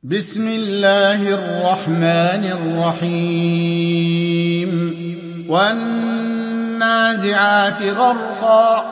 بسم الله الرحمن الرحيم والنازعات غرقا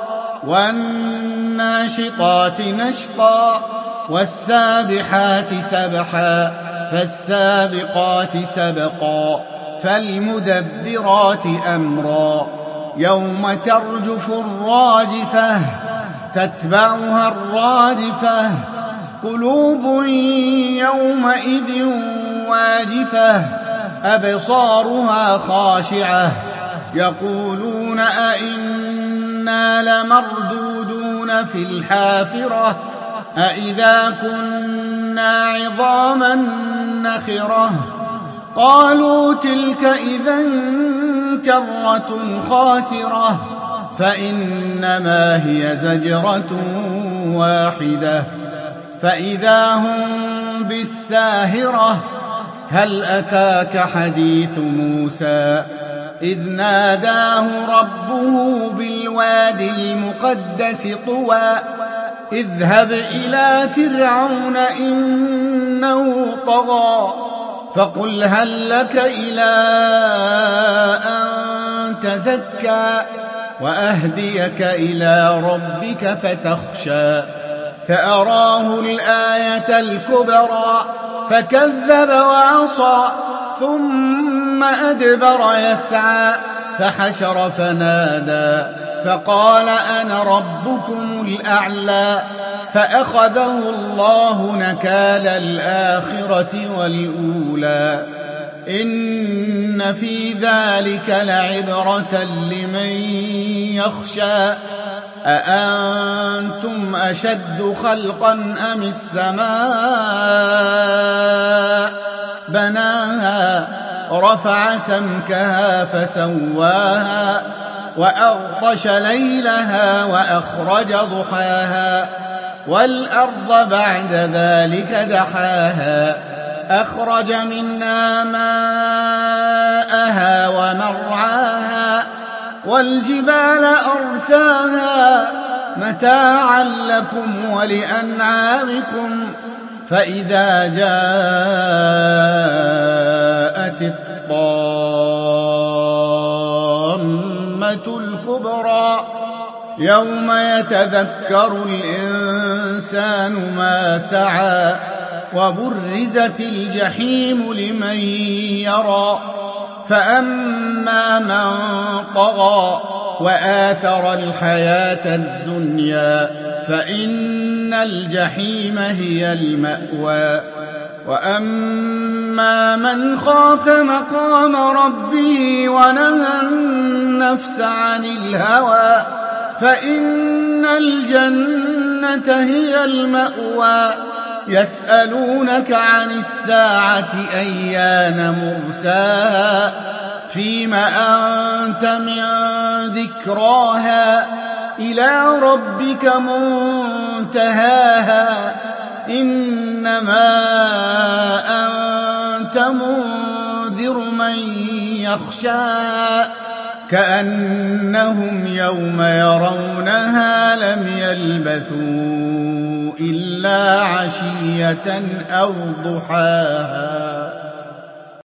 والناشطات نشطا والسابحات سبحا فالسابقات سبقا فالمدبرات أمرا يوم ترجف الراجفة تتبعها الرادفة قلوب يومئذ واجفة أبصارها خاشعة يقولون أئنا لمردودون في الحافرة أئذا كنا عظاما نخرة قالوا تلك إذا كرة خاسرة فإنما هي زجرة واحدة فإذا هم بالساهرة هل أتاك حديث موسى إذ ناداه ربه بالوادي المقدس طوى اذهب إلى فرعون إنه طغى فقل هل لك إلى أن تزكى وأهديك إلى ربك فتخشى فأراه الآية الكبرى فكذب وعصى ثم أدبر يسعى فحشر فنادى فقال أنا ربكم الأعلى فأخذه الله نكال الآخرة والأولى إن في ذلك لعبرة لمن يخشى أأنتم أشد خلقا أم السماء بناها رفع سمكها فسواها وأغطش ليلها وأخرج ضحاها والأرض بعد ذلك دحاها أخرج منها ماءها ومرعاها والجبال أرساها متاعا لكم ولأنعامكم فإذا جاءت الطامة الكبرى يوم يتذكر الإنسان ما سعى وبرزت الجحيم لمن يرى فأما من طغى وآثر الحياة الدنيا فإن الجحيم هي المأوى وأما من خاف مقام ربه ونهى النفس عن الهوى فإن الجنة هي المأوى يسألونك عن الساعة أيان مرساها فيم أنت من ذكراها إلى ربك منتهاها إنما أنت منذر من يخشاها كأنهم يوم يرونها لم يلبثوا إلا عشية أو ضحاها.